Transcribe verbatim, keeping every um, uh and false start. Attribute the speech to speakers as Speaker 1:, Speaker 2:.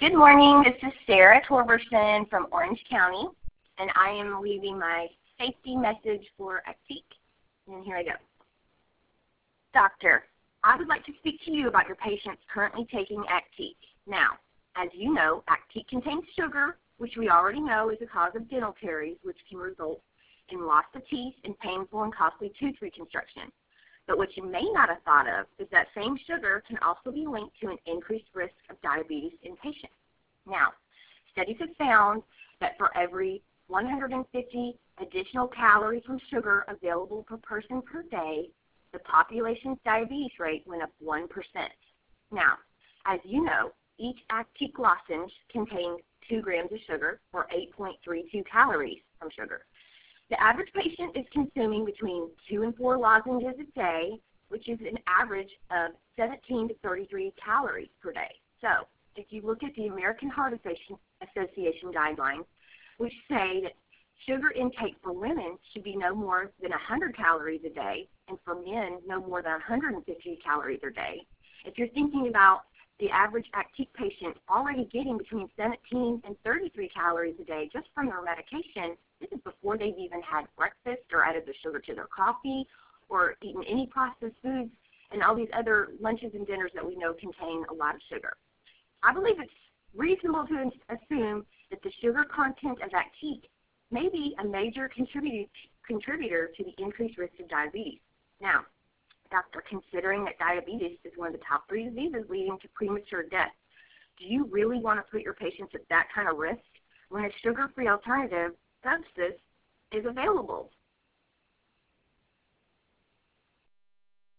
Speaker 1: Good morning. This is Sarah Torberson from Orange County, and I am leaving my safety message for ACTIQ. And here I go. Doctor, I would like to speak to you about your patients currently taking ACTIQ. Now, as you know, ACTIQ contains sugar, which we already know is a cause of dental caries, which can result in loss of teeth and painful and costly tooth reconstruction. But what you may not have thought of is that same sugar can also be linked to an increased risk of diabetes in patients. Now, studies have found that for every one hundred fifty additional calories from sugar available per person per day, the population's diabetes rate went up one percent. Now, as you know, each ACTIQ lozenge contains two grams of sugar, or eight point three two calories from sugar. The average patient is consuming between two and four lozenges a day, which is an average of seventeen to thirty-three calories per day. So, if you look at the American Heart Association guidelines, which say that sugar intake for women should be no more than one hundred calories a day, and for men, no more than one hundred fifty calories a day. If you're thinking about the average ACTIQ patient already getting between seventeen and thirty-three calories a day just from their medication, this is before they've even had breakfast or added the sugar to their coffee or eaten any processed foods and all these other lunches and dinners that we know contain a lot of sugar. I believe it's reasonable to assume that the sugar content of ACTIQ may be a major contributor, contributor to the increased risk of diabetes. Now, doctor, considering that diabetes is one of the top three diseases leading to premature death, do you really want to put your patients at that kind of risk when a sugar-free alternative, Subsys, is available?